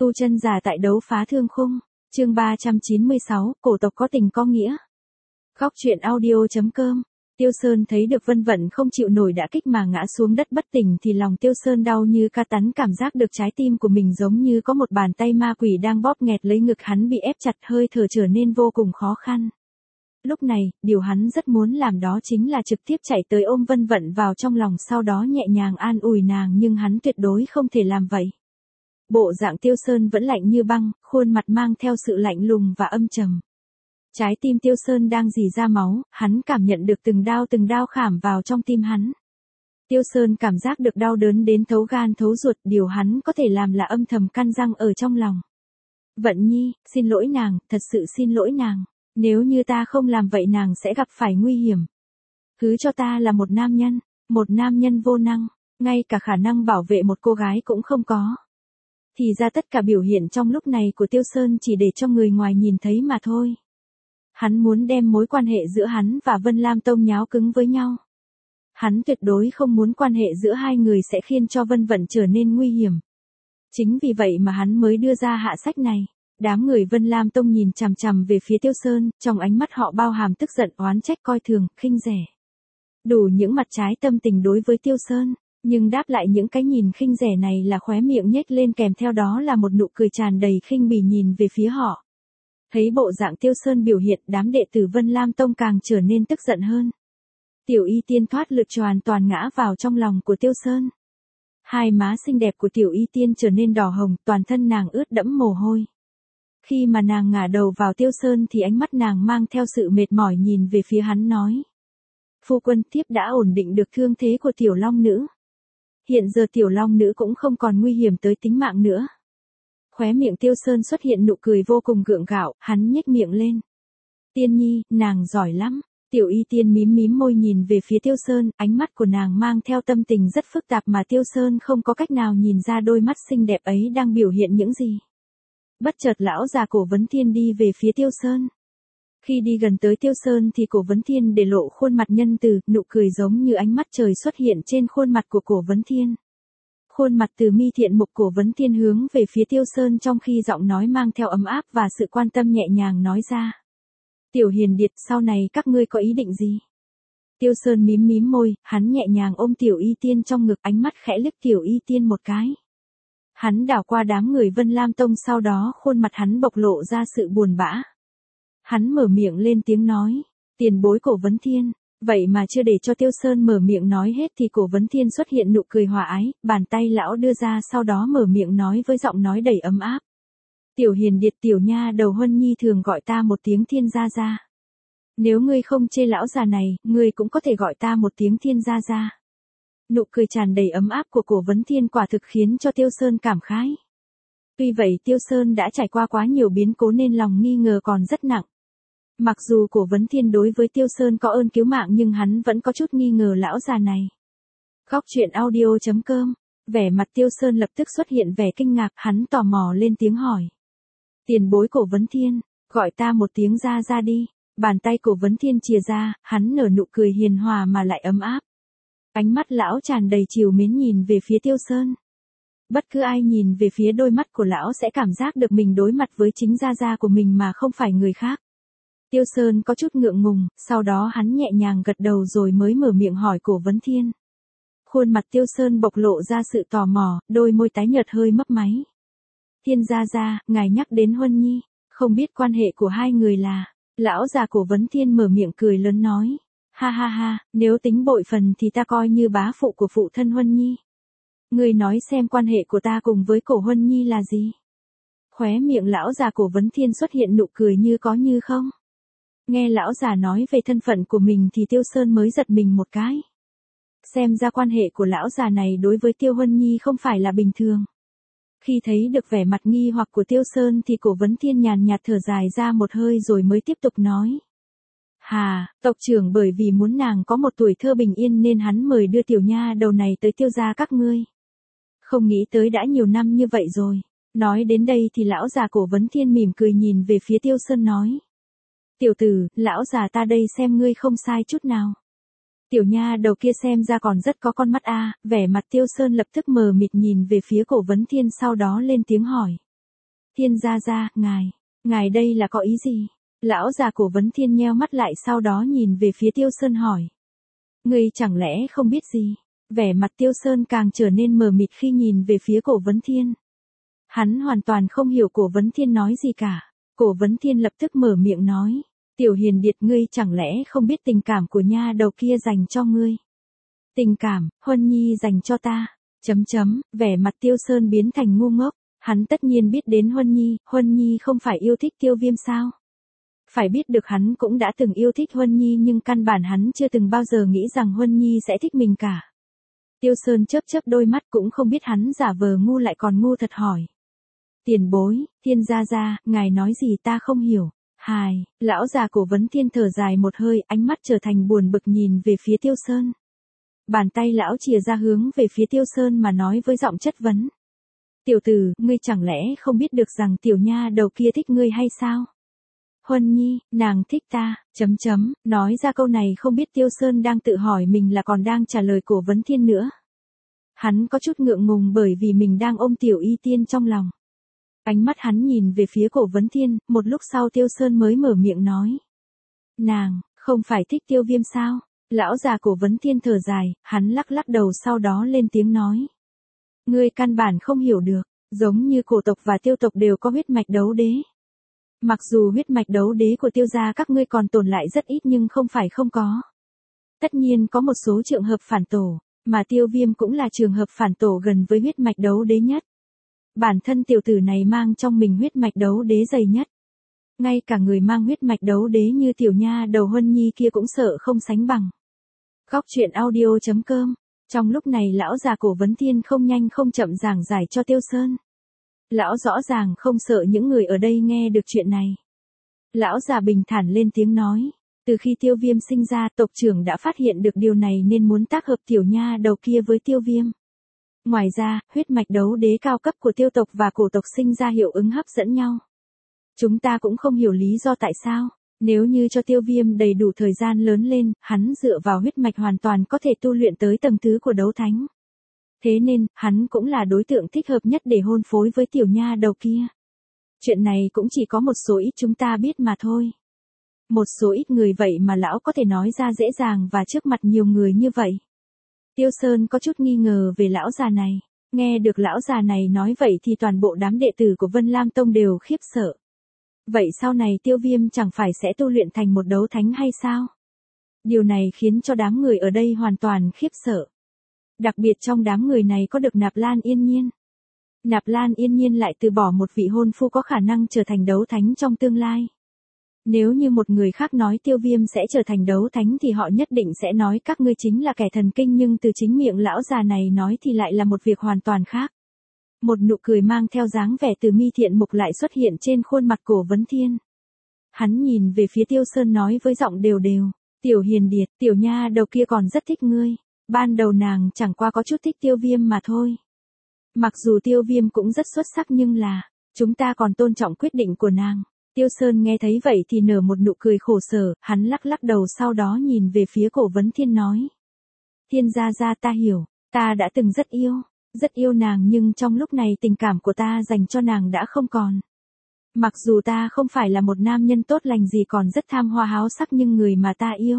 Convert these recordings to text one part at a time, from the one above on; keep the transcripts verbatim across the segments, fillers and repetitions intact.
Tu chân giả tại đấu phá thương khung, chương ba trăm chín mươi sáu, cổ tộc có tình có nghĩa. Góc truyện audio.com. Tiêu Sơn thấy được Vân Vận không chịu nổi đả kích mà ngã xuống đất bất tỉnh thì lòng Tiêu Sơn đau như ca tắn, cảm giác được trái tim của mình giống như có một bàn tay ma quỷ đang bóp nghẹt lấy ngực hắn, bị ép chặt, hơi thở trở nên vô cùng khó khăn. Lúc này, điều hắn rất muốn làm đó chính là trực tiếp chạy tới ôm Vân Vận vào trong lòng, sau đó nhẹ nhàng an ủi nàng, nhưng hắn tuyệt đối không thể làm vậy. Bộ dạng Tiêu Sơn vẫn lạnh như băng, khuôn mặt mang theo sự lạnh lùng và âm trầm. Trái tim Tiêu Sơn đang rỉ ra máu, hắn cảm nhận được từng đao từng đao khảm vào trong tim hắn. Tiêu Sơn cảm giác được đau đớn đến thấu gan thấu ruột, điều hắn có thể làm là âm thầm căn răng ở trong lòng. Vận Nhi, xin lỗi nàng, thật sự xin lỗi nàng. Nếu như ta không làm vậy nàng sẽ gặp phải nguy hiểm. Cứ cho ta là một nam nhân, một nam nhân vô năng, ngay cả khả năng bảo vệ một cô gái cũng không có. Thì ra tất cả biểu hiện trong lúc này của Tiêu Sơn chỉ để cho người ngoài nhìn thấy mà thôi. Hắn muốn đem mối quan hệ giữa hắn và Vân Lam Tông nháo cứng với nhau. Hắn tuyệt đối không muốn quan hệ giữa hai người sẽ khiến cho Vân Vận trở nên nguy hiểm. Chính vì vậy mà hắn mới đưa ra hạ sách này. Đám người Vân Lam Tông nhìn chằm chằm về phía Tiêu Sơn, trong ánh mắt họ bao hàm tức giận, oán trách, coi thường, khinh rẻ. Đủ những mặt trái tâm tình đối với Tiêu Sơn, nhưng đáp lại những cái nhìn khinh rẻ này là khóe miệng nhếch lên, kèm theo đó là một nụ cười tràn đầy khinh bỉ nhìn về phía họ. Thấy bộ dạng Tiêu Sơn biểu hiện, đám đệ tử Vân Lam Tông càng trở nên tức giận hơn. Tiểu Y Tiên thoát lực hoàn toàn ngã vào trong lòng của Tiêu Sơn. Hai má xinh đẹp của Tiểu Y Tiên trở nên đỏ hồng, toàn thân nàng ướt đẫm mồ hôi. Khi mà nàng ngả đầu vào Tiêu Sơn thì ánh mắt nàng mang theo sự mệt mỏi nhìn về phía hắn, nói: Phu quân, thiếp đã ổn định được thương thế của Tiểu Long Nữ. Hiện giờ Tiểu Long Nữ cũng không còn nguy hiểm tới tính mạng nữa. Khóe miệng Tiêu Sơn xuất hiện nụ cười vô cùng gượng gạo, hắn nhếch miệng lên. Tiên Nhi, nàng giỏi lắm. Tiểu Y Tiên mím mím môi nhìn về phía Tiêu Sơn, ánh mắt của nàng mang theo tâm tình rất phức tạp mà Tiêu Sơn không có cách nào nhìn ra đôi mắt xinh đẹp ấy đang biểu hiện những gì. Bất chợt lão già Cổ Vấn Thiên đi về phía Tiêu Sơn. Khi đi gần tới Tiêu Sơn thì Cổ Vấn Thiên để lộ khuôn mặt nhân từ, nụ cười giống như ánh mắt trời xuất hiện trên khuôn mặt của Cổ Vấn Thiên. Khuôn mặt từ mi thiện mục Cổ Vấn Thiên hướng về phía Tiêu Sơn, trong khi giọng nói mang theo ấm áp và sự quan tâm, nhẹ nhàng nói ra: Tiểu Hiền Điệt, sau này các ngươi có ý định gì? Tiêu Sơn mím mím môi, hắn nhẹ nhàng ôm Tiểu Y Tiên trong ngực, ánh mắt khẽ liếc Tiểu Y Tiên một cái. Hắn đảo qua đám người Vân Lam Tông, sau đó khuôn mặt hắn bộc lộ ra sự buồn bã. Hắn mở miệng lên tiếng nói: Tiền bối Cổ Vấn Thiên. Vậy mà chưa để cho Tiêu Sơn mở miệng nói hết thì Cổ Vấn Thiên xuất hiện nụ cười hòa ái, bàn tay lão đưa ra, sau đó mở miệng nói với giọng nói đầy ấm áp: Tiểu Hiền Điệt, tiểu nha đầu Huân Nhi thường gọi ta một tiếng Thiên gia gia. Nếu ngươi không chê lão già này, ngươi cũng có thể gọi ta một tiếng Thiên gia gia. Nụ cười tràn đầy ấm áp của Cổ Vấn Thiên quả thực khiến cho Tiêu Sơn cảm khái. Tuy vậy Tiêu Sơn đã trải qua quá nhiều biến cố nên lòng nghi ngờ còn rất nặng. Mặc dù Cổ Vấn Thiên đối với Tiêu Sơn có ơn cứu mạng nhưng hắn vẫn có chút nghi ngờ lão già này. Góc truyện audio.com. Vẻ mặt Tiêu Sơn lập tức xuất hiện vẻ kinh ngạc, hắn tò mò lên tiếng hỏi: Tiền bối Cổ Vấn Thiên, gọi ta một tiếng gia gia đi. Bàn tay Cổ Vấn Thiên chìa ra, hắn nở nụ cười hiền hòa mà lại ấm áp. Ánh mắt lão tràn đầy trìu mến nhìn về phía Tiêu Sơn. Bất cứ ai nhìn về phía đôi mắt của lão sẽ cảm giác được mình đối mặt với chính gia gia của mình mà không phải người khác. Tiêu Sơn có chút ngượng ngùng, sau đó hắn nhẹ nhàng gật đầu rồi mới mở miệng hỏi Cổ Vấn Thiên. Khuôn mặt Tiêu Sơn bộc lộ ra sự tò mò, đôi môi tái nhợt hơi mấp máy. Thiên gia gia, ngài nhắc đến Huân Nhi, không biết quan hệ của hai người là... Lão già Cổ Vấn Thiên mở miệng cười lớn nói: Ha ha ha, nếu tính bội phần thì ta coi như bá phụ của phụ thân Huân Nhi. Ngươi nói xem quan hệ của ta cùng với Cổ Huân Nhi là gì? Khóe miệng lão già Cổ Vấn Thiên xuất hiện nụ cười như có như không. Nghe lão già nói về thân phận của mình thì Tiêu Sơn mới giật mình một cái. Xem ra quan hệ của lão già này đối với Tiêu Huân Nhi không phải là bình thường. Khi thấy được vẻ mặt nghi hoặc của Tiêu Sơn thì Cổ Vấn Thiên nhàn nhạt thở dài ra một hơi rồi mới tiếp tục nói: Hà, tộc trưởng bởi vì muốn nàng có một tuổi thơ bình yên nên hắn mời đưa tiểu nha đầu này tới Tiêu gia các ngươi. Không nghĩ tới đã nhiều năm như vậy rồi. Nói đến đây thì lão già Cổ Vấn Thiên mỉm cười nhìn về phía Tiêu Sơn nói: Tiểu tử, lão già ta đây xem ngươi không sai chút nào. Tiểu nha đầu kia xem ra còn rất có con mắt a. Vẻ mặt Tiêu Sơn lập tức mờ mịt nhìn về phía Cổ Vấn Thiên, sau đó lên tiếng hỏi: Thiên gia gia, ngài, ngài đây là có ý gì? Lão già Cổ Vấn Thiên nheo mắt lại sau đó nhìn về phía Tiêu Sơn hỏi. Ngươi chẳng lẽ không biết gì? Vẻ mặt Tiêu Sơn càng trở nên mờ mịt khi nhìn về phía Cổ Vấn Thiên. Hắn hoàn toàn không hiểu Cổ Vấn Thiên nói gì cả. Cổ Vấn Thiên lập tức mở miệng nói. Tiểu Hiền Điệt, ngươi chẳng lẽ không biết tình cảm của nha đầu kia dành cho ngươi? Tình cảm, Huân Nhi dành cho ta. Chấm chấm, vẻ mặt Tiêu Sơn biến thành ngu ngốc. Hắn tất nhiên biết đến Huân Nhi, Huân Nhi không phải yêu thích Tiêu Viêm sao? Phải biết được hắn cũng đã từng yêu thích Huân Nhi nhưng căn bản hắn chưa từng bao giờ nghĩ rằng Huân Nhi sẽ thích mình cả. Tiêu Sơn chớp chớp đôi mắt cũng không biết hắn giả vờ ngu lại còn ngu thật hỏi. Tiền bối, Thiên gia gia, ngài nói gì ta không hiểu. Hài, lão già Cổ Vấn Thiên thở dài một hơi, ánh mắt trở thành buồn bực nhìn về phía Tiêu Sơn. Bàn tay lão chìa ra hướng về phía Tiêu Sơn mà nói với giọng chất vấn. Tiểu tử, ngươi chẳng lẽ không biết được rằng tiểu nha đầu kia thích ngươi hay sao? Huân Nhi, nàng thích ta, chấm chấm, nói ra câu này không biết Tiêu Sơn đang tự hỏi mình là còn đang trả lời Cổ Vấn Thiên nữa. Hắn có chút ngượng ngùng bởi vì mình đang ôm tiểu y tiên trong lòng. Ánh mắt hắn nhìn về phía Cổ Vấn Thiên, một lúc sau Tiêu Sơn mới mở miệng nói. Nàng, không phải thích Tiêu Viêm sao? Lão già Cổ Vấn Thiên thở dài, hắn lắc lắc đầu sau đó lên tiếng nói. Ngươi căn bản không hiểu được, giống như cổ tộc và tiêu tộc đều có huyết mạch đấu đế. Mặc dù huyết mạch đấu đế của Tiêu gia các ngươi còn tồn lại rất ít nhưng không phải không có. Tất nhiên có một số trường hợp phản tổ, mà Tiêu Viêm cũng là trường hợp phản tổ gần với huyết mạch đấu đế nhất. Bản thân tiểu tử này mang trong mình huyết mạch đấu đế dày nhất. Ngay cả người mang huyết mạch đấu đế như tiểu nha đầu Huân Nhi kia cũng sợ không sánh bằng. Góc truyện audio chấm com. Trong lúc này lão già Cổ Vấn Thiên không nhanh không chậm giảng giải cho Tiêu Sơn. Lão rõ ràng không sợ những người ở đây nghe được chuyện này. Lão già bình thản lên tiếng nói. Từ khi Tiêu Viêm sinh ra tộc trưởng đã phát hiện được điều này nên muốn tác hợp tiểu nha đầu kia với Tiêu Viêm. Ngoài ra, huyết mạch đấu đế cao cấp của tiêu tộc và cổ tộc sinh ra hiệu ứng hấp dẫn nhau. Chúng ta cũng không hiểu lý do tại sao. Nếu như cho Tiêu Viêm đầy đủ thời gian lớn lên, hắn dựa vào huyết mạch hoàn toàn có thể tu luyện tới tầng thứ của đấu thánh. Thế nên, hắn cũng là đối tượng thích hợp nhất để hôn phối với tiểu nha đầu kia. Chuyện này cũng chỉ có một số ít chúng ta biết mà thôi. Một số ít người vậy mà lão có thể nói ra dễ dàng và trước mặt nhiều người như vậy. Tiêu Sơn có chút nghi ngờ về lão già này. Nghe được lão già này nói vậy thì toàn bộ đám đệ tử của Vân Lam Tông đều khiếp sợ. Vậy sau này Tiêu Viêm chẳng phải sẽ tu luyện thành một đấu thánh hay sao? Điều này khiến cho đám người ở đây hoàn toàn khiếp sợ. Đặc biệt trong đám người này có được Nạp Lan Yên Nhiên. Nạp Lan Yên Nhiên lại từ bỏ một vị hôn phu có khả năng trở thành đấu thánh trong tương lai. Nếu như một người khác nói Tiêu Viêm sẽ trở thành đấu thánh thì họ nhất định sẽ nói các ngươi chính là kẻ thần kinh, nhưng từ chính miệng lão già này nói thì lại là một việc hoàn toàn khác. Một nụ cười mang theo dáng vẻ từ mi thiện mục lại xuất hiện trên khuôn mặt Cổ Vấn Thiên. Hắn nhìn về phía Tiêu Sơn nói với giọng đều đều. Tiểu Hiền Điệt, tiểu nha đầu kia còn rất thích ngươi. Ban đầu nàng chẳng qua có chút thích Tiêu Viêm mà thôi. Mặc dù Tiêu Viêm cũng rất xuất sắc nhưng là, chúng ta còn tôn trọng quyết định của nàng. Tiêu Sơn nghe thấy vậy thì nở một nụ cười khổ sở, hắn lắc lắc đầu sau đó nhìn về phía Cổ Vấn Thiên nói. Thiên gia gia, ta hiểu, ta đã từng rất yêu, rất yêu nàng nhưng trong lúc này tình cảm của ta dành cho nàng đã không còn. Mặc dù ta không phải là một nam nhân tốt lành gì còn rất tham hoa háo sắc nhưng người mà ta yêu.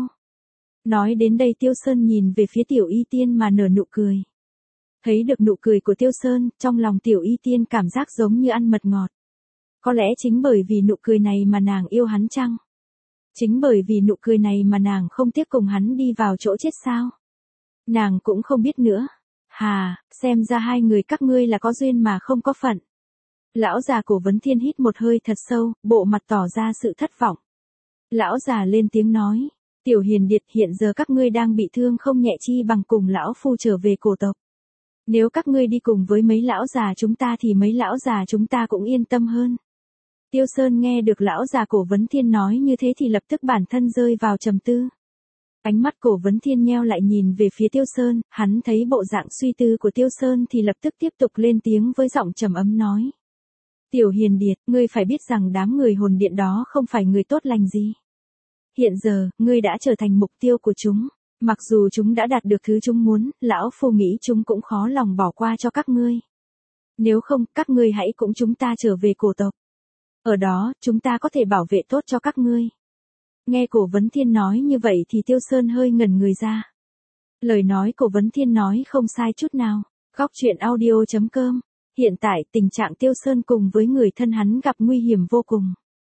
Nói đến đây Tiêu Sơn nhìn về phía tiểu y tiên mà nở nụ cười. Thấy được nụ cười của Tiêu Sơn, trong lòng tiểu y tiên cảm giác giống như ăn mật ngọt. Có lẽ chính bởi vì nụ cười này mà nàng yêu hắn chăng? Chính bởi vì nụ cười này mà nàng không tiếc cùng hắn đi vào chỗ chết sao? Nàng cũng không biết nữa. Hà, xem ra hai người các ngươi là có duyên mà không có phận. Lão già Cổ Vấn Thiên hít một hơi thật sâu, bộ mặt tỏ ra sự thất vọng. Lão già lên tiếng nói. Tiểu Hiền Điệt, hiện giờ các ngươi đang bị thương không nhẹ chi bằng cùng lão phu trở về cổ tộc. Nếu các ngươi đi cùng với mấy lão già chúng ta thì mấy lão già chúng ta cũng yên tâm hơn. Tiêu Sơn nghe được lão già Cổ Vấn Thiên nói như thế thì lập tức bản thân rơi vào trầm tư. Ánh mắt Cổ Vấn Thiên nheo lại nhìn về phía Tiêu Sơn, hắn thấy bộ dạng suy tư của Tiêu Sơn thì lập tức tiếp tục lên tiếng với giọng trầm ấm nói. Tiểu Hiền Điệt, ngươi phải biết rằng đám người hồn điện đó không phải người tốt lành gì. Hiện giờ, ngươi đã trở thành mục tiêu của chúng. Mặc dù chúng đã đạt được thứ chúng muốn, lão phu nghĩ chúng cũng khó lòng bỏ qua cho các ngươi. Nếu không, các ngươi hãy cùng chúng ta trở về cổ tộc. Ở đó, chúng ta có thể bảo vệ tốt cho các ngươi. Nghe Cổ Vấn Thiên nói như vậy thì Tiêu Sơn hơi ngẩn người ra. Lời nói Cổ Vấn Thiên nói không sai chút nào. Góc truyện audio chấm com. Hiện tại tình trạng Tiêu Sơn cùng với người thân hắn gặp nguy hiểm vô cùng.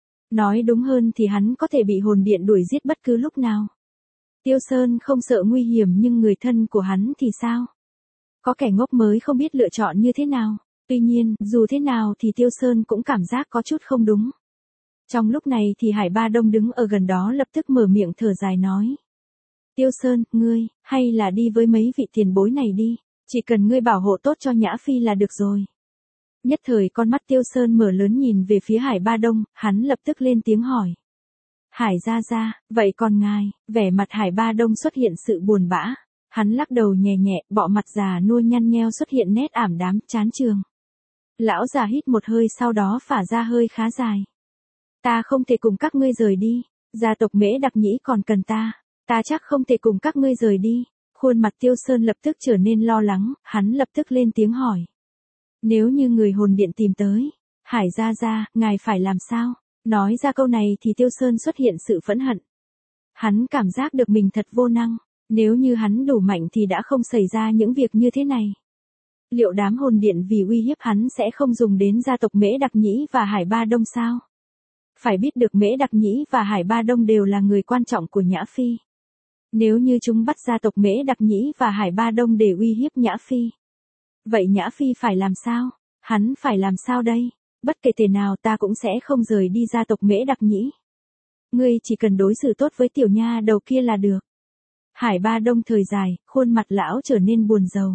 Nói đúng hơn thì hắn có thể bị hồn điện đuổi giết bất cứ lúc nào. Tiêu Sơn không sợ nguy hiểm nhưng người thân của hắn thì sao? Có kẻ ngốc mới không biết lựa chọn như thế nào. Tuy nhiên, dù thế nào thì Tiêu Sơn cũng cảm giác có chút không đúng. Trong lúc này thì Hải Ba Đông đứng ở gần đó lập tức mở miệng thở dài nói. Tiêu Sơn, ngươi, hay là đi với mấy vị tiền bối này đi, chỉ cần ngươi bảo hộ tốt cho Nhã Phi là được rồi. Nhất thời con mắt Tiêu Sơn mở lớn nhìn về phía Hải Ba Đông, hắn lập tức lên tiếng hỏi. Hải gia gia, vậy còn ngài? Vẻ mặt Hải Ba Đông xuất hiện sự buồn bã. Hắn lắc đầu nhẹ nhẹ, bọ mặt già nua nhăn nheo xuất hiện nét ảm đám, chán trường. Lão già hít một hơi sau đó phả ra hơi khá dài. Ta không thể cùng các ngươi rời đi, gia tộc Mễ Đặc Nhĩ còn cần ta, ta chắc không thể cùng các ngươi rời đi. Khuôn mặt Tiêu Sơn lập tức trở nên lo lắng, hắn lập tức lên tiếng hỏi. Nếu như người hồn điện tìm tới, Hải gia gia, ngài phải làm sao? Nói ra câu này thì Tiêu Sơn xuất hiện sự phẫn hận. Hắn cảm giác được mình thật vô năng, nếu như hắn đủ mạnh thì đã không xảy ra những việc như thế này. Liệu đám hồn điện vì uy hiếp hắn sẽ không dùng đến gia tộc Mễ Đặc Nhĩ và Hải Ba Đông sao? Phải biết được Mễ Đặc Nhĩ và Hải Ba Đông đều là người quan trọng của Nhã Phi. Nếu như chúng bắt gia tộc Mễ Đặc Nhĩ và Hải Ba Đông để uy hiếp Nhã Phi, vậy Nhã Phi phải làm sao? Hắn phải làm sao đây? Bất kể thế nào ta cũng sẽ không rời đi gia tộc Mễ Đặc Nhĩ. Ngươi chỉ cần đối xử tốt với tiểu nha đầu kia là được. Hải Ba Đông thời dài, khuôn mặt lão trở nên buồn rầu.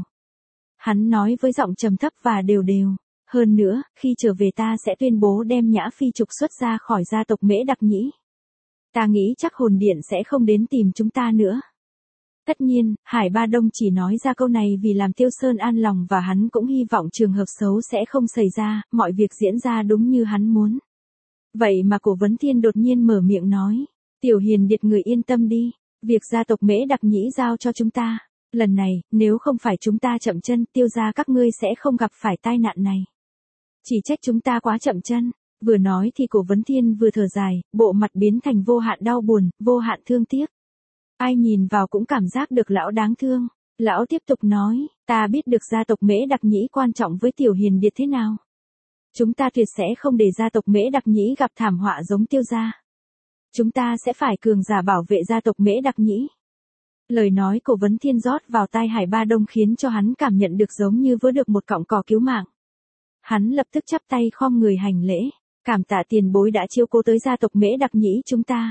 Hắn nói với giọng trầm thấp và đều đều. Hơn nữa, khi trở về ta sẽ tuyên bố đem Nhã Phi trục xuất ra khỏi gia tộc Mễ Đặc Nhĩ. Ta nghĩ chắc hồn điện sẽ không đến tìm chúng ta nữa. Tất nhiên, Hải Ba Đông chỉ nói ra câu này vì làm Tiêu Sơn an lòng và hắn cũng hy vọng trường hợp xấu sẽ không xảy ra, mọi việc diễn ra đúng như hắn muốn. Vậy mà Cổ Vấn Thiên đột nhiên mở miệng nói. Tiểu Hiền Điệt người yên tâm đi, việc gia tộc Mễ Đặc Nhĩ giao cho chúng ta. Lần này, nếu không phải chúng ta chậm chân, Tiêu gia các ngươi sẽ không gặp phải tai nạn này. Chỉ trách chúng ta quá chậm chân. Vừa nói thì Cổ Vấn Thiên vừa thở dài, bộ mặt biến thành vô hạn đau buồn, vô hạn thương tiếc. Ai nhìn vào cũng cảm giác được lão đáng thương. Lão tiếp tục nói, ta biết được gia tộc Mễ Đặc Nhĩ quan trọng với Tiểu Hiền Điệt thế nào. Chúng ta tuyệt sẽ không để gia tộc Mễ Đặc Nhĩ gặp thảm họa giống Tiêu gia. Chúng ta sẽ phải cường giả bảo vệ gia tộc Mễ Đặc Nhĩ. Lời nói Cổ Vấn Thiên rót vào tai Hải Ba Đông khiến cho hắn cảm nhận được giống như vớ được một cọng cỏ cứu mạng. Hắn lập tức chắp tay khom người hành lễ, cảm tạ tiền bối đã chiêu cố tới gia tộc Mễ Đặc Nhĩ chúng ta.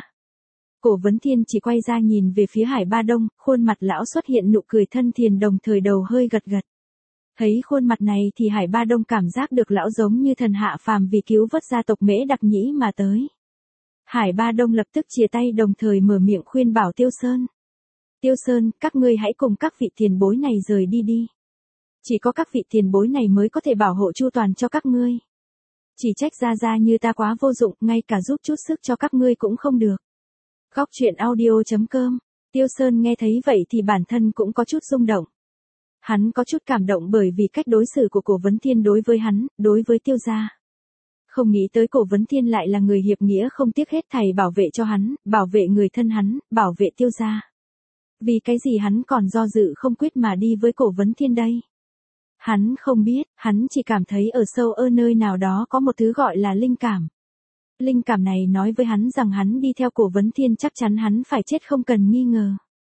Cổ Vấn Thiên chỉ quay ra nhìn về phía Hải Ba Đông, khuôn mặt lão xuất hiện nụ cười thân thiền đồng thời đầu hơi gật gật. Thấy khuôn mặt này thì Hải Ba Đông cảm giác được lão giống như thần hạ phàm vì cứu vớt gia tộc Mễ Đặc Nhĩ mà tới. Hải Ba Đông lập tức chia tay đồng thời mở miệng khuyên bảo Tiêu Sơn. Tiêu Sơn, các ngươi hãy cùng các vị tiền bối này rời đi đi. Chỉ có các vị tiền bối này mới có thể bảo hộ chu toàn cho các ngươi. Chỉ trách gia gia như ta quá vô dụng, ngay cả giúp chút sức cho các ngươi cũng không được. Góc truyện audio chấm com. Tiêu Sơn nghe thấy vậy thì bản thân cũng có chút rung động. Hắn có chút cảm động bởi vì cách đối xử của Cổ Vấn Thiên đối với hắn, đối với Tiêu gia. Không nghĩ tới Cổ Vấn Thiên lại là người hiệp nghĩa không tiếc hết thảy bảo vệ cho hắn, bảo vệ người thân hắn, bảo vệ Tiêu gia. Vì cái gì hắn còn do dự không quyết mà đi với Cổ Vấn Thiên đây? Hắn không biết, hắn chỉ cảm thấy ở sâu ở nơi nào đó có một thứ gọi là linh cảm. Linh cảm này nói với hắn rằng hắn đi theo Cổ Vấn Thiên chắc chắn hắn phải chết không cần nghi ngờ.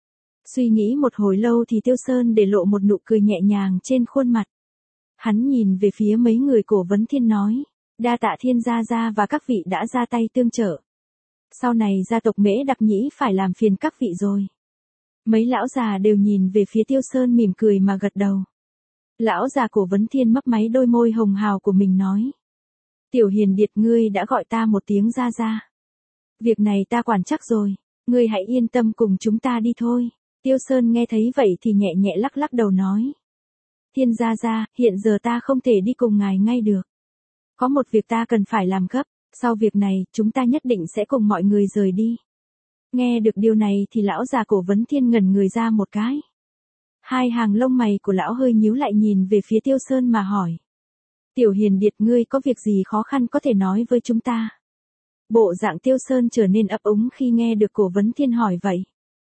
Suy nghĩ một hồi lâu thì Tiêu Sơn để lộ một nụ cười nhẹ nhàng trên khuôn mặt. Hắn nhìn về phía mấy người Cổ Vấn Thiên nói, đa tạ Thiên gia gia và các vị đã ra tay tương trợ. Sau này gia tộc Mễ Đặc Nhĩ phải làm phiền các vị rồi. Mấy lão già đều nhìn về phía Tiêu Sơn mỉm cười mà gật đầu. Lão già Cổ Vấn Thiên mấp máy đôi môi hồng hào của mình nói. Tiểu Hiền Điệt ngươi đã gọi ta một tiếng gia gia. Việc này ta quản chắc rồi, ngươi hãy yên tâm cùng chúng ta đi thôi. Tiêu Sơn nghe thấy vậy thì nhẹ nhẹ lắc lắc đầu nói. Thiên gia gia, hiện giờ ta không thể đi cùng ngài ngay được. Có một việc ta cần phải làm gấp, sau việc này chúng ta nhất định sẽ cùng mọi người rời đi. Nghe được điều này thì lão già Cổ Vấn Thiên ngẩn người ra một cái. Hai hàng lông mày của lão hơi nhíu lại nhìn về phía Tiêu Sơn mà hỏi. Tiểu Hiền Điệt, ngươi có việc gì khó khăn có thể nói với chúng ta. Bộ dạng Tiêu Sơn trở nên ấp úng khi nghe được Cổ Vấn Thiên hỏi vậy.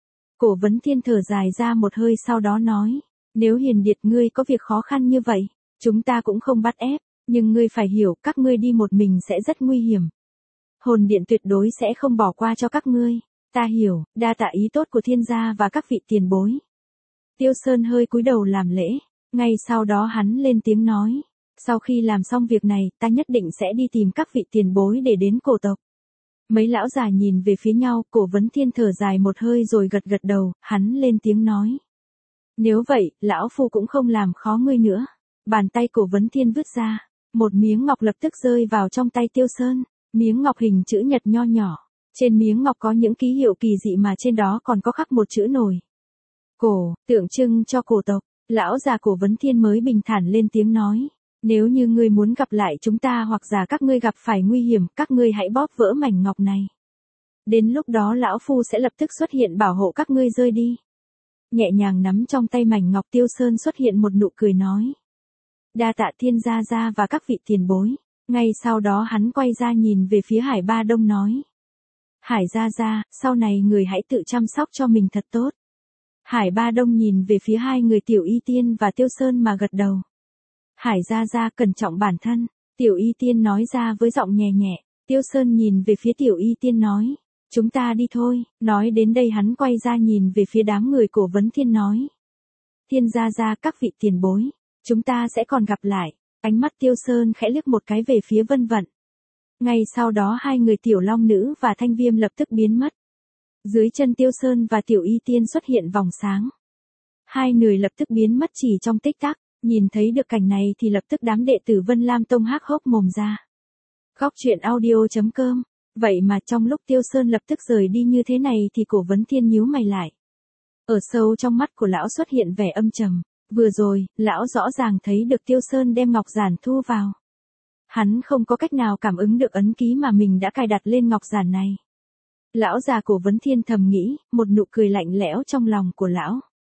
Cổ Vấn Thiên thở dài ra một hơi sau đó nói, nếu Hiền Điệt ngươi có việc khó khăn như vậy, chúng ta cũng không bắt ép, nhưng ngươi phải hiểu các ngươi đi một mình sẽ rất nguy hiểm. Hồn điện tuyệt đối sẽ không bỏ qua cho các ngươi. Ta hiểu, đa tạ ý tốt của thiên gia và các vị tiền bối. Tiêu Sơn hơi cúi đầu làm lễ, ngay sau đó hắn lên tiếng nói, sau khi làm xong việc này, ta nhất định sẽ đi tìm các vị tiền bối để đến cổ tộc. Mấy lão già nhìn về phía nhau, Cổ Vấn Thiên thở dài một hơi rồi gật gật đầu, hắn lên tiếng nói. Nếu vậy, lão phu cũng không làm khó ngươi nữa. Bàn tay Cổ Vấn Thiên vứt ra, một miếng ngọc lập tức rơi vào trong tay Tiêu Sơn, miếng ngọc hình chữ nhật nho nhỏ. Trên miếng ngọc có những ký hiệu kỳ dị mà trên đó còn có khắc một chữ nổi. Cổ, tượng trưng cho cổ tộc. Lão già Cổ Vấn Thiên mới bình thản lên tiếng nói. Nếu như ngươi muốn gặp lại chúng ta hoặc giả các ngươi gặp phải nguy hiểm, các ngươi hãy bóp vỡ mảnh ngọc này. Đến lúc đó lão phu sẽ lập tức xuất hiện bảo hộ các ngươi rơi đi. Nhẹ nhàng nắm trong tay mảnh ngọc, Tiêu Sơn xuất hiện một nụ cười nói. Đa tạ thiên gia gia và các vị tiền bối. Ngay sau đó hắn quay ra nhìn về phía Hải Ba Đông nói. Hải gia gia, sau này người hãy tự chăm sóc cho mình thật tốt. Hải Ba Đông nhìn về phía hai người Tiểu Y Tiên và Tiêu Sơn mà gật đầu. Hải gia gia cẩn trọng bản thân, Tiểu Y Tiên nói ra với giọng nhẹ nhẹ. Tiêu Sơn nhìn về phía Tiểu Y Tiên nói, chúng ta đi thôi. Nói đến đây hắn quay ra nhìn về phía đám người Cổ Vấn Thiên nói. Thiên gia gia, các vị tiền bối, chúng ta sẽ còn gặp lại. Ánh mắt Tiêu Sơn khẽ liếc một cái về phía Vân Vận. Ngay sau đó hai người Tiểu Long Nữ và Thanh Viêm lập tức biến mất. Dưới chân Tiêu Sơn và Tiểu Y Tiên xuất hiện vòng sáng. Hai người lập tức biến mất chỉ trong tích tắc, nhìn thấy được cảnh này thì lập tức đám đệ tử Vân Lam Tông há hốc mồm ra. Góc truyện audio chấm com. Vậy mà trong lúc Tiêu Sơn lập tức rời đi như thế này thì Cổ Vấn Thiên nhíu mày lại. Ở sâu trong mắt của lão xuất hiện vẻ âm trầm. Vừa rồi, lão rõ ràng thấy được Tiêu Sơn đem ngọc giản thu vào. Hắn không có cách nào cảm ứng được ấn ký mà mình đã cài đặt lên ngọc giản này. Lão già Cổ Vấn Thiên thầm nghĩ, một nụ cười lạnh lẽo trong lòng của lão.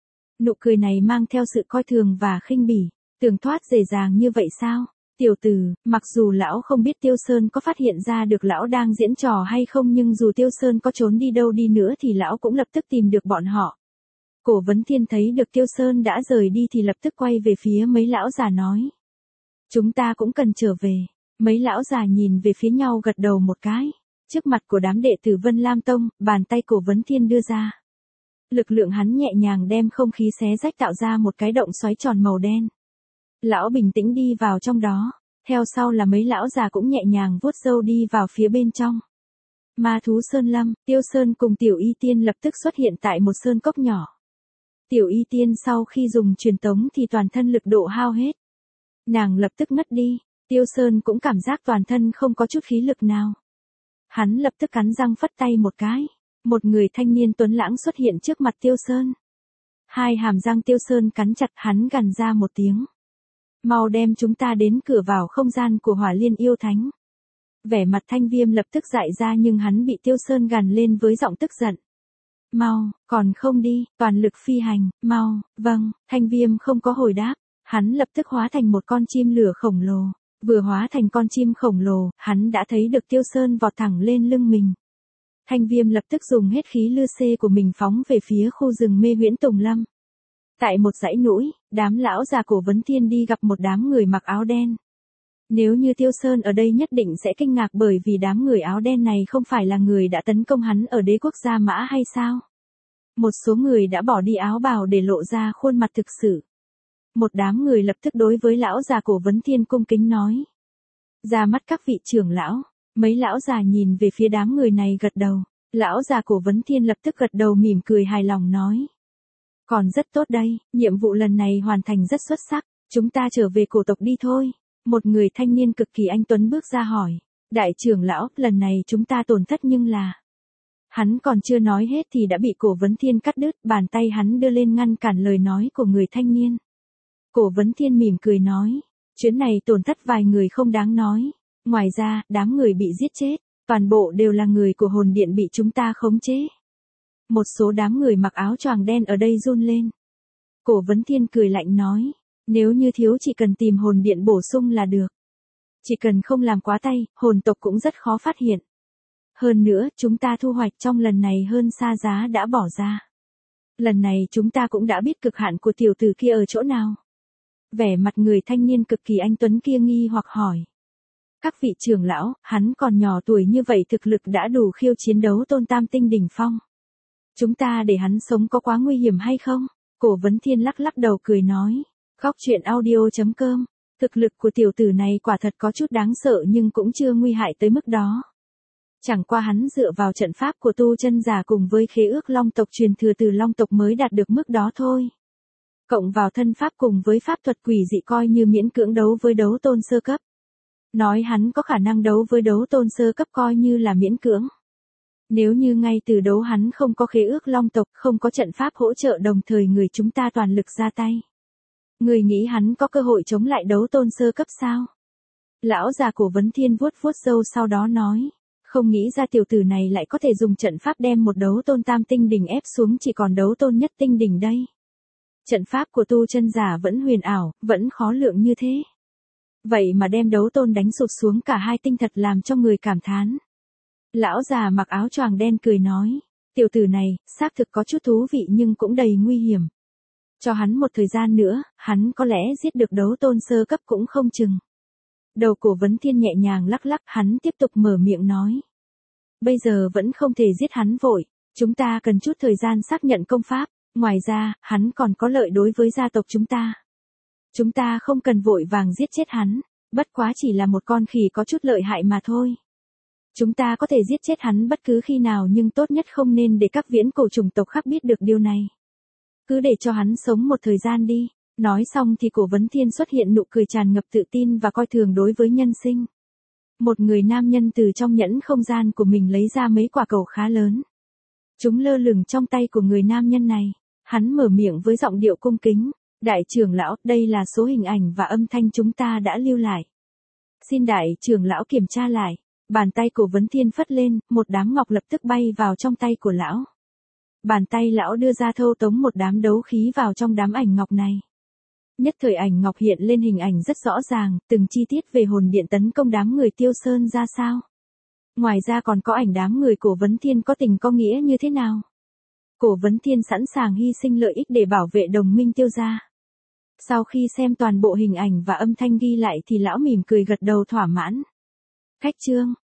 Nụ cười này mang theo sự coi thường và khinh bỉ, tưởng thoát dễ dàng như vậy sao? Tiểu tử, mặc dù lão không biết Tiêu Sơn có phát hiện ra được lão đang diễn trò hay không, nhưng dù Tiêu Sơn có trốn đi đâu đi nữa thì lão cũng lập tức tìm được bọn họ. Cổ Vấn Thiên thấy được Tiêu Sơn đã rời đi thì lập tức quay về phía mấy lão già nói. Chúng ta cũng cần trở về. Mấy lão già nhìn về phía nhau gật đầu một cái. Trước mặt của đám đệ tử Vân Lam Tông, bàn tay Cổ Vấn Thiên đưa ra. Lực lượng hắn nhẹ nhàng đem không khí xé rách tạo ra một cái động xoáy tròn màu đen. Lão bình tĩnh đi vào trong đó, theo sau là mấy lão già cũng nhẹ nhàng vuốt râu đi vào phía bên trong. Ma thú Sơn Lâm, Tiêu Sơn cùng Tiểu Y Tiên lập tức xuất hiện tại một sơn cốc nhỏ. Tiểu Y Tiên sau khi dùng truyền tống thì toàn thân lực độ hao hết. Nàng lập tức ngất đi, Tiêu Sơn cũng cảm giác toàn thân không có chút khí lực nào. Hắn lập tức cắn răng phất tay một cái. Một người thanh niên tuấn lãng xuất hiện trước mặt Tiêu Sơn. Hai hàm răng Tiêu Sơn cắn chặt, hắn gằn ra một tiếng. Mau đem chúng ta đến cửa vào không gian của Hỏa Liên yêu thánh. Vẻ mặt Thanh Viêm lập tức dại ra nhưng hắn bị Tiêu Sơn gằn lên với giọng tức giận. Mau, còn không đi, toàn lực phi hành, mau, vâng, Thanh Viêm không có hồi đáp. Hắn lập tức hóa thành một con chim lửa khổng lồ. Vừa hóa thành con chim khổng lồ, hắn đã thấy được Tiêu Sơn vọt thẳng lên lưng mình. Thanh Viêm lập tức dùng hết khí lư xê của mình phóng về phía khu rừng mê huyễn Tùng Lâm. Tại một dãy núi, đám lão già Cổ Vấn Thiên đi gặp một đám người mặc áo đen. Nếu như Tiêu Sơn ở đây nhất định sẽ kinh ngạc bởi vì đám người áo đen này không phải là người đã tấn công hắn ở đế quốc Gia Mã hay sao? Một số người đã bỏ đi áo bào để lộ ra khuôn mặt thực sự. Một đám người lập tức đối với lão già Cổ Vấn Thiên cung kính nói. Ra mắt các vị trưởng lão. Mấy lão già nhìn về phía đám người này gật đầu. Lão già Cổ Vấn Thiên lập tức gật đầu mỉm cười hài lòng nói. Còn rất tốt đây, nhiệm vụ lần này hoàn thành rất xuất sắc. Chúng ta trở về cổ tộc đi thôi. Một người thanh niên cực kỳ anh tuấn bước ra hỏi. Đại trưởng lão, lần này chúng ta tổn thất nhưng là... Hắn còn chưa nói hết thì đã bị Cổ Vấn Thiên cắt đứt, bàn tay hắn đưa lên ngăn cản lời nói của người thanh niên. Cổ Vấn Thiên mỉm cười nói. Chuyến này tổn thất vài người không đáng nói. Ngoài ra, đám người bị giết chết, toàn bộ đều là người của hồn điện bị chúng ta khống chế. Một số đám người mặc áo choàng đen ở đây run lên. Cổ Vấn Thiên cười lạnh nói, nếu như thiếu chỉ cần tìm hồn điện bổ sung là được. Chỉ cần không làm quá tay, hồn tộc cũng rất khó phát hiện. Hơn nữa, chúng ta thu hoạch trong lần này hơn xa giá đã bỏ ra. Lần này chúng ta cũng đã biết cực hạn của tiểu tử kia ở chỗ nào. Vẻ mặt người thanh niên cực kỳ anh tuấn kia nghi hoặc hỏi. Các vị trưởng lão, hắn còn nhỏ tuổi như vậy thực lực đã đủ khiêu chiến đấu tôn tam tinh đỉnh phong. Chúng ta để hắn sống có quá nguy hiểm hay không? Cổ Vấn Thiên lắc lắc đầu cười nói. Góc truyện audio chấm com. Thực lực của tiểu tử này quả thật có chút đáng sợ nhưng cũng chưa nguy hại tới mức đó. Chẳng qua hắn dựa vào trận pháp của tu chân giả cùng với khế ước long tộc truyền thừa từ long tộc mới đạt được mức đó thôi. Cộng vào thân pháp cùng với pháp thuật quỷ dị coi như miễn cưỡng đấu với đấu tôn sơ cấp. Nói hắn có khả năng đấu với đấu tôn sơ cấp coi như là miễn cưỡng. Nếu như ngay từ đấu hắn không có khế ước long tộc, không có trận pháp hỗ trợ đồng thời người chúng ta toàn lực ra tay. Người nghĩ hắn có cơ hội chống lại đấu tôn sơ cấp sao? Lão già Cổ Vấn Thiên vuốt vuốt râu sau đó nói. Không nghĩ ra tiểu tử này lại có thể dùng trận pháp đem một đấu tôn tam tinh đỉnh ép xuống chỉ còn đấu tôn nhất tinh đỉnh đây. Trận pháp của tu chân giả vẫn huyền ảo, vẫn khó lượng như thế. Vậy mà đem đấu tôn đánh sụp xuống cả hai tinh thật làm cho người cảm thán. Lão già mặc áo choàng đen cười nói. Tiểu tử này, xác thực có chút thú vị nhưng cũng đầy nguy hiểm. Cho hắn một thời gian nữa, hắn có lẽ giết được đấu tôn sơ cấp cũng không chừng. Đầu Cổ Vấn Thiên nhẹ nhàng lắc lắc, hắn tiếp tục mở miệng nói. Bây giờ vẫn không thể giết hắn vội, chúng ta cần chút thời gian xác nhận công pháp, ngoài ra, hắn còn có lợi đối với gia tộc chúng ta. Chúng ta không cần vội vàng giết chết hắn, bất quá chỉ là một con khỉ có chút lợi hại mà thôi. Chúng ta có thể giết chết hắn bất cứ khi nào nhưng tốt nhất không nên để các viễn cổ chủng tộc khác biết được điều này. Cứ để cho hắn sống một thời gian đi. Nói xong thì Cổ Vấn Thiên xuất hiện nụ cười tràn ngập tự tin và coi thường đối với nhân sinh. Một người nam nhân từ trong nhẫn không gian của mình lấy ra mấy quả cầu khá lớn. Chúng lơ lửng trong tay của người nam nhân này. Hắn mở miệng với giọng điệu cung kính. Đại trưởng lão, đây là số hình ảnh và âm thanh chúng ta đã lưu lại. Xin đại trưởng lão kiểm tra lại. Bàn tay Cổ Vấn Thiên phất lên, một đám ngọc lập tức bay vào trong tay của lão. Bàn tay lão đưa ra thâu tống một đám đấu khí vào trong đám ảnh ngọc này. Nhất thời ảnh ngọc hiện lên hình ảnh rất rõ ràng, từng chi tiết về hồn điện tấn công đám người Tiêu Sơn ra sao. Ngoài ra còn có ảnh đám người Cổ Vấn Thiên có tình có nghĩa như thế nào. Cổ Vấn Thiên sẵn sàng hy sinh lợi ích để bảo vệ đồng minh Tiêu gia. Sau khi xem toàn bộ hình ảnh và âm thanh ghi lại thì lão mỉm cười gật đầu thỏa mãn. Khách chương